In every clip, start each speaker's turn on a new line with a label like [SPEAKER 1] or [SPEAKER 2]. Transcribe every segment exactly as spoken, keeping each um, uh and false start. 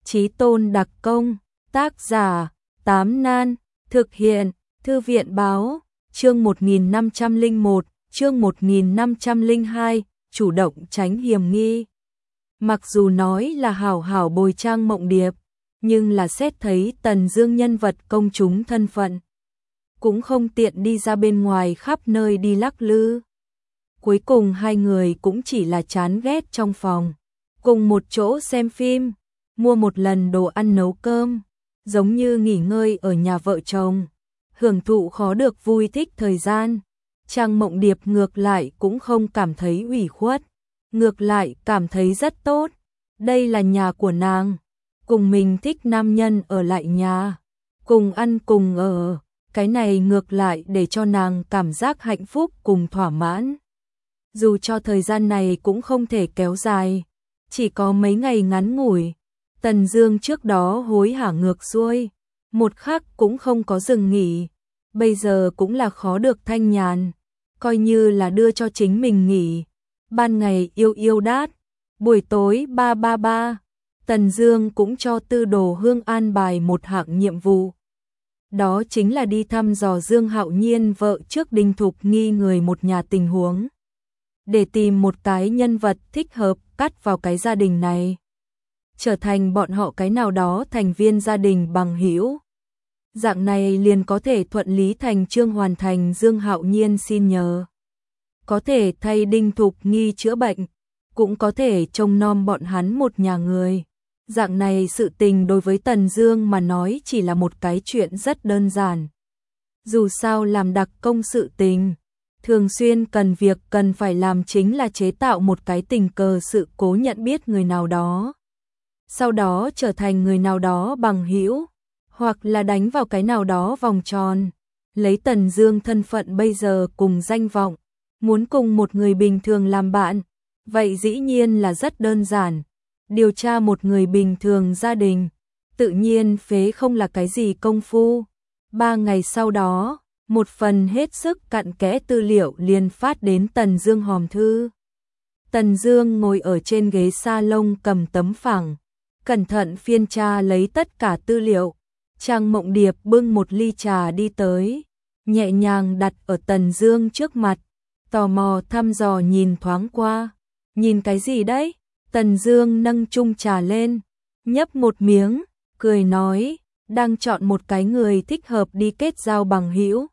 [SPEAKER 1] Chí Tôn đặc công, tác giả, Tám Nan, thực hiện, Thư viện báo, chương một nghìn năm trăm lẻ một, chương một nghìn năm trăm lẻ hai, chủ động tránh hiểm nghi. Mặc dù nói là hảo hảo bồi trang Mộng Điệp, nhưng là xét thấy Tần Dương nhân vật công chúng thân phận, cũng không tiện đi ra bên ngoài khắp nơi đi lắc lư. Cuối cùng hai người cũng chỉ là chán ghét trong phòng, cùng một chỗ xem phim, mua một lần đồ ăn nấu cơm, giống như nghỉ ngơi ở nhà vợ chồng, hưởng thụ khó được vui thích thời gian. Trang Mộng Điệp ngược lại cũng không cảm thấy ủy khuất, ngược lại cảm thấy rất tốt. Đây là nhà của nàng, cùng mình thích nam nhân ở lại nhà, cùng ăn cùng ở, cái này ngược lại để cho nàng cảm giác hạnh phúc cùng thỏa mãn. Dù cho thời gian này cũng không thể kéo dài, chỉ có mấy ngày ngắn ngủi. Tần Dương trước đó hối hả ngược xuôi, một khắc cũng không có dừng nghỉ, bây giờ cũng là khó được thanh nhàn, coi như là đưa cho chính mình nghỉ. Ban ngày yêu yêu đát, buổi tối ba ba ba, Tần Dương cũng cho Tư Đồ Hương an bài một hạng nhiệm vụ. Đó chính là đi thăm dò Dương Hạo Nhiên vợ trước Đinh Thục Nghi người một nhà tình huống, để tìm một cái nhân vật thích hợp cắt vào cái gia đình này, trở thành bọn họ cái nào đó thành viên gia đình bằng hữu. Dạng này liền có thể thuận lý thành chương hoàn thành Dương Hạo Nhiên xin nhờ. Có thể thay Đinh Thục Nghi chữa bệnh, cũng có thể trông nom bọn hắn một nhà người. Dạng này sự tình đối với Tần Dương mà nói chỉ là một cái chuyện rất đơn giản. Dù sao làm đặc công sự tình, thường xuyên cần việc cần phải làm chính là chế tạo một cái tình cờ sự cố nhận biết người nào đó, sau đó trở thành người nào đó bằng hữu, hoặc là đánh vào cái nào đó vòng tròn. Lấy Tần Dương thân phận bây giờ cùng danh vọng, muốn cùng một người bình thường làm bạn, vậy dĩ nhiên là rất đơn giản. Điều tra một người bình thường gia đình, tự nhiên phế không là cái gì công phu. Ba ngày sau đó, một phần hết sức cặn kẽ tư liệu liền phát đến Tần Dương hòm thư. Tần Dương ngồi ở trên ghế salon cầm tấm phẳng, cẩn thận phiên tra lấy tất cả tư liệu. Trang Mộng Điệp bưng một ly trà đi tới, nhẹ nhàng đặt ở Tần Dương trước mặt, tò mò thăm dò nhìn thoáng qua. Nhìn cái gì đấy? Tần Dương nâng chung trà lên, nhấp một miếng, cười nói, đang chọn một cái người thích hợp đi kết giao bằng hữu.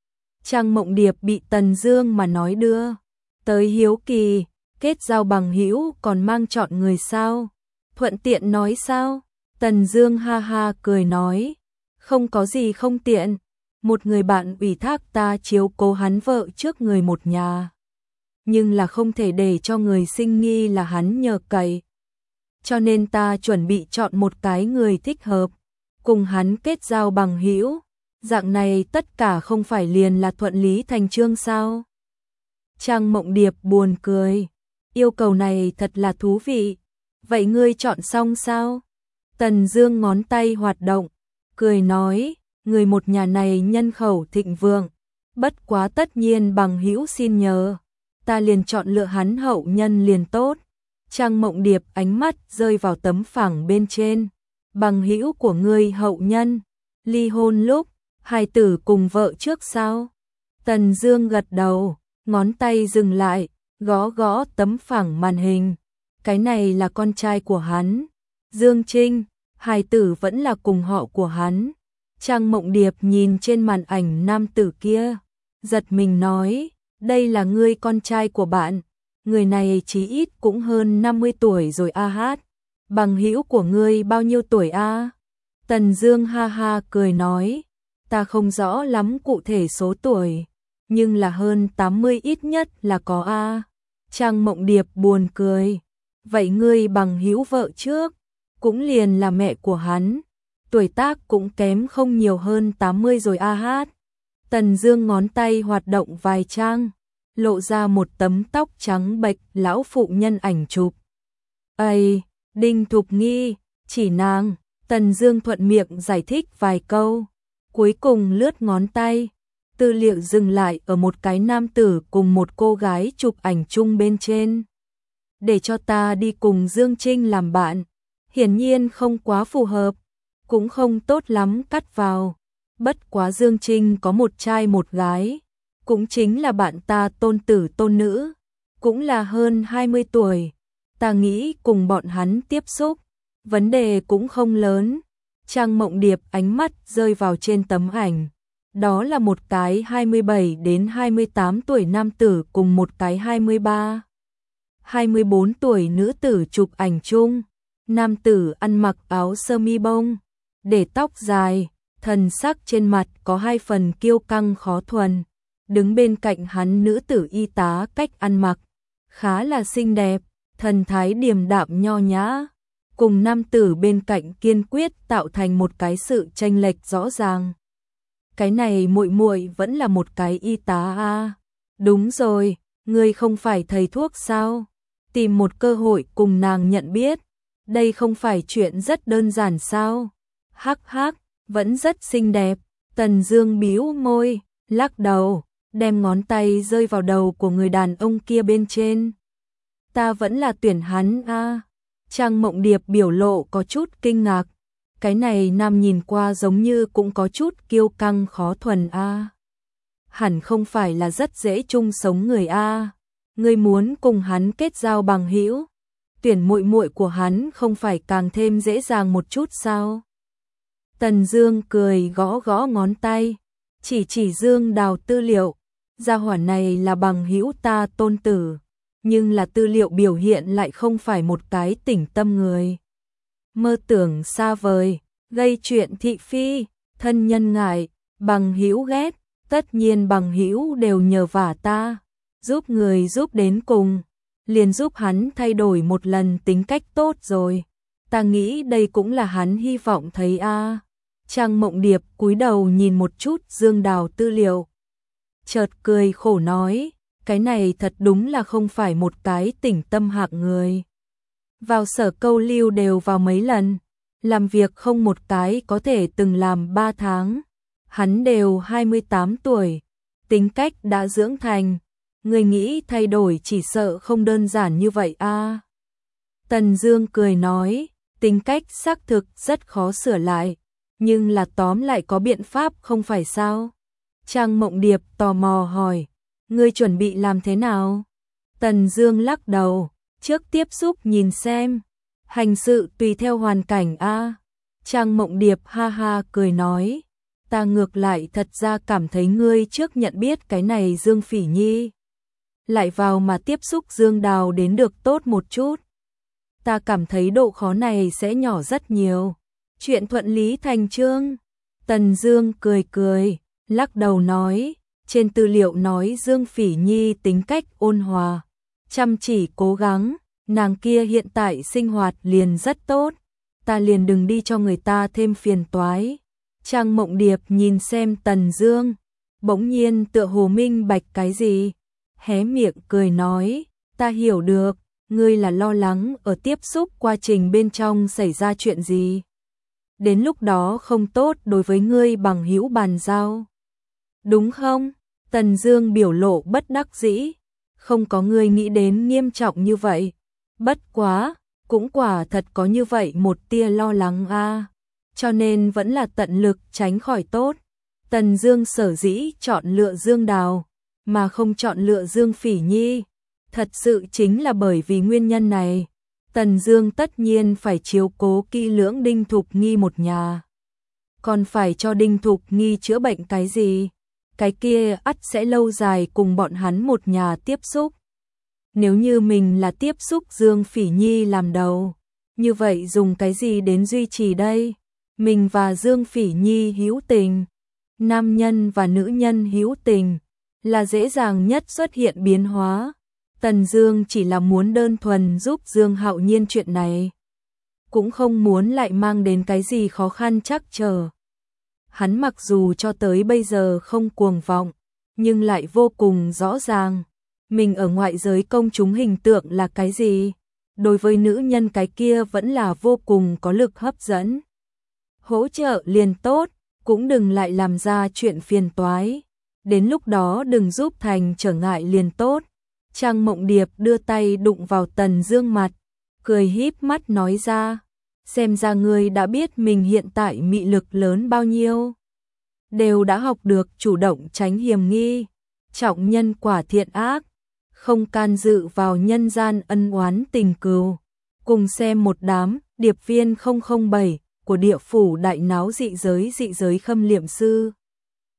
[SPEAKER 1] Trang Mộng Điệp bị Tần Dương mà nói đưa tới hiếu kỳ, kết giao bằng hữu còn mang chọn người sao? Thuận tiện nói sao? Tần Dương ha ha cười nói, không có gì không tiện, một người bạn ủy thác ta chiếu cố hắn vợ trước người một nhà, nhưng là không thể để cho người sinh nghi là hắn nhờ cậy. Cho nên ta chuẩn bị chọn một cái người thích hợp, cùng hắn kết giao bằng hữu, dạng này tất cả không phải liền là thuận lý thành chương sao? Trang Mộng Điệp buồn cười, yêu cầu này thật là thú vị. Vậy ngươi chọn xong sao? Tần Dương ngón tay hoạt động, cười nói, người một nhà này nhân khẩu thịnh vượng, bất quá tất nhiên bằng hữu xin nhờ, ta liền chọn lựa hắn hậu nhân liền tốt. Trang Mộng Điệp ánh mắt rơi vào tấm phẳng bên trên. Bằng hữu của ngươi hậu nhân, ly hôn lúc, hài tử cùng vợ trước sao? Tần Dương gật đầu, ngón tay dừng lại, gõ gõ tấm phẳng màn hình. Cái này là con trai của hắn, Dương Trinh, hài tử vẫn là cùng họ của hắn. Trang Mộng Điệp nhìn trên màn ảnh nam tử kia, giật mình nói, đây là ngươi con trai của bạn, người này chí ít cũng hơn năm mươi tuổi rồi a hát. Bằng hữu của ngươi bao nhiêu tuổi a? Tần Dương ha ha cười nói, ta không rõ lắm cụ thể số tuổi, nhưng là hơn tám mươi ít nhất là có a. Trang Mộng Điệp buồn cười, vậy ngươi bằng hữu vợ trước, cũng liền là mẹ của hắn, tuổi tác cũng kém không nhiều hơn tám mươi rồi a hát. Tần Dương ngón tay hoạt động vài trang, lộ ra một tấm tóc trắng bệch lão phụ nhân ảnh chụp. Ây, Đinh Thục Nghi, chỉ nàng. Tần Dương thuận miệng giải thích vài câu, cuối cùng lướt ngón tay, tư liệu dừng lại ở một cái nam tử cùng một cô gái chụp ảnh chung bên trên. Để cho ta đi cùng Dương Trinh làm bạn, hiển nhiên không quá phù hợp, cũng không tốt lắm cắt vào. Bất quá Dương Trinh có một trai một gái, cũng chính là bạn ta tôn tử tôn nữ, cũng là hơn hai mươi tuổi. Ta nghĩ cùng bọn hắn tiếp xúc, vấn đề cũng không lớn. Trang Mộng Điệp ánh mắt rơi vào trên tấm ảnh. Đó là một cái hai mươi bảy đến hai mươi tám tuổi nam tử cùng một cái hai mươi ba, hai mươi bốn tuổi nữ tử chụp ảnh chung. Nam tử ăn mặc áo sơ mi bông, để tóc dài, thần sắc trên mặt có hai phần kiêu căng khó thuần. Đứng bên cạnh hắn nữ tử y tá cách ăn mặc khá là xinh đẹp, thần thái điềm đạm nho nhã, cùng nam tử bên cạnh kiên quyết tạo thành một cái sự chênh lệch rõ ràng. Cái này muội muội vẫn là một cái y tá a. Đúng rồi, ngươi không phải thầy thuốc sao? Tìm một cơ hội cùng nàng nhận biết, đây không phải chuyện rất đơn giản sao? Hắc hắc, vẫn rất xinh đẹp. Tần Dương bĩu môi, lắc đầu, đem ngón tay rơi vào đầu của người đàn ông kia bên trên. Ta vẫn là tuyển hắn a. Trang Mộng Điệp biểu lộ có chút kinh ngạc. Cái này nam nhìn qua giống như cũng có chút kiêu căng khó thuần a. Hẳn không phải là rất dễ chung sống người a. Ngươi muốn cùng hắn kết giao bằng hữu, tuyển muội muội của hắn không phải càng thêm dễ dàng một chút sao? Tần Dương cười gõ gõ ngón tay, chỉ chỉ Dương Đào tư liệu, gia hỏa này là bằng hữu ta tôn tử, nhưng là tư liệu biểu hiện lại không phải một cái tỉnh tâm người. Mơ tưởng xa vời, gây chuyện thị phi, thân nhân ngại, bằng hữu ghét, tất nhiên bằng hữu đều nhờ vả ta, giúp người giúp đến cùng, liền giúp hắn thay đổi một lần tính cách tốt rồi. Ta nghĩ đây cũng là hắn hy vọng thấy a. Trang Mộng Điệp cúi đầu nhìn một chút Dương Đào tư liệu, chợt cười khổ nói, cái này thật đúng là không phải một cái tỉnh tâm hạng người. Vào sở câu lưu đều vào mấy lần, làm việc không một cái có thể từng làm ba tháng. Hắn đều hai mươi tám tuổi, tính cách đã dưỡng thành, người nghĩ thay đổi chỉ sợ không đơn giản như vậy a. Tần Dương cười nói, tính cách xác thực rất khó sửa lại, nhưng là tóm lại có biện pháp không phải sao? Trang Mộng Điệp tò mò hỏi, ngươi chuẩn bị làm thế nào? Tần Dương lắc đầu, trước tiếp xúc nhìn xem, hành sự tùy theo hoàn cảnh a. Trang Mộng Điệp ha ha cười nói, ta ngược lại thật ra cảm thấy ngươi trước nhận biết cái này Dương Phỉ Nhi, lại vào mà tiếp xúc Dương Đào đến được tốt một chút. Ta cảm thấy độ khó này sẽ nhỏ rất nhiều. Chuyện thuận lý thành chương. Tần Dương cười cười, lắc đầu nói, trên tư liệu nói Dương Phỉ Nhi tính cách ôn hòa, chăm chỉ cố gắng, nàng kia hiện tại sinh hoạt liền rất tốt, ta liền đừng đi cho người ta thêm phiền toái. Trang Mộng Điệp nhìn xem Tần Dương, bỗng nhiên tựa hồ minh bạch cái gì, hé miệng cười nói, ta hiểu được, ngươi là lo lắng ở tiếp xúc quá trình bên trong xảy ra chuyện gì. Đến lúc đó không tốt đối với ngươi bằng hữu bàn giao. Đúng không? Tần Dương biểu lộ bất đắc dĩ, không có ngươi nghĩ đến nghiêm trọng như vậy. Bất quá, cũng quả thật có như vậy một tia lo lắng a, cho nên vẫn là tận lực tránh khỏi tốt. Tần Dương sở dĩ chọn lựa Dương Đào, mà không chọn lựa Dương Phỉ Nhi, thật sự chính là bởi vì nguyên nhân này. Tần Dương tất nhiên phải chiếu cố kỹ lưỡng Đinh Thục Nghi một nhà. Còn phải cho Đinh Thục Nghi chữa bệnh cái gì? Cái kia ắt sẽ lâu dài cùng bọn hắn một nhà tiếp xúc. Nếu như mình là tiếp xúc Dương Phỉ Nhi làm đầu, như vậy dùng cái gì đến duy trì đây? Mình và Dương Phỉ Nhi hữu tình, nam nhân và nữ nhân hữu tình, là dễ dàng nhất xuất hiện biến hóa. Tần Dương chỉ là muốn đơn thuần giúp Dương Hạo Nhiên chuyện này, cũng không muốn lại mang đến cái gì khó khăn trắc trở. Hắn mặc dù cho tới bây giờ không cuồng vọng, nhưng lại vô cùng rõ ràng, mình ở ngoại giới công chúng hình tượng là cái gì, đối với nữ nhân cái kia vẫn là vô cùng có lực hấp dẫn. Hỗ trợ liền tốt, cũng đừng lại làm ra chuyện phiền toái, đến lúc đó đừng giúp thành trở ngại liền tốt. Trang Mộng Điệp đưa tay đụng vào Tần Dương mặt, cười híp mắt nói ra, xem ra ngươi đã biết mình hiện tại mị lực lớn bao nhiêu. Đều đã học được chủ động tránh hiểm nghi, trọng nhân quả thiện ác, không can dự vào nhân gian ân oán tình cừu. Cùng xem một đám điệp viên không không bảy của địa phủ đại náo dị giới dị giới khâm liệm sư.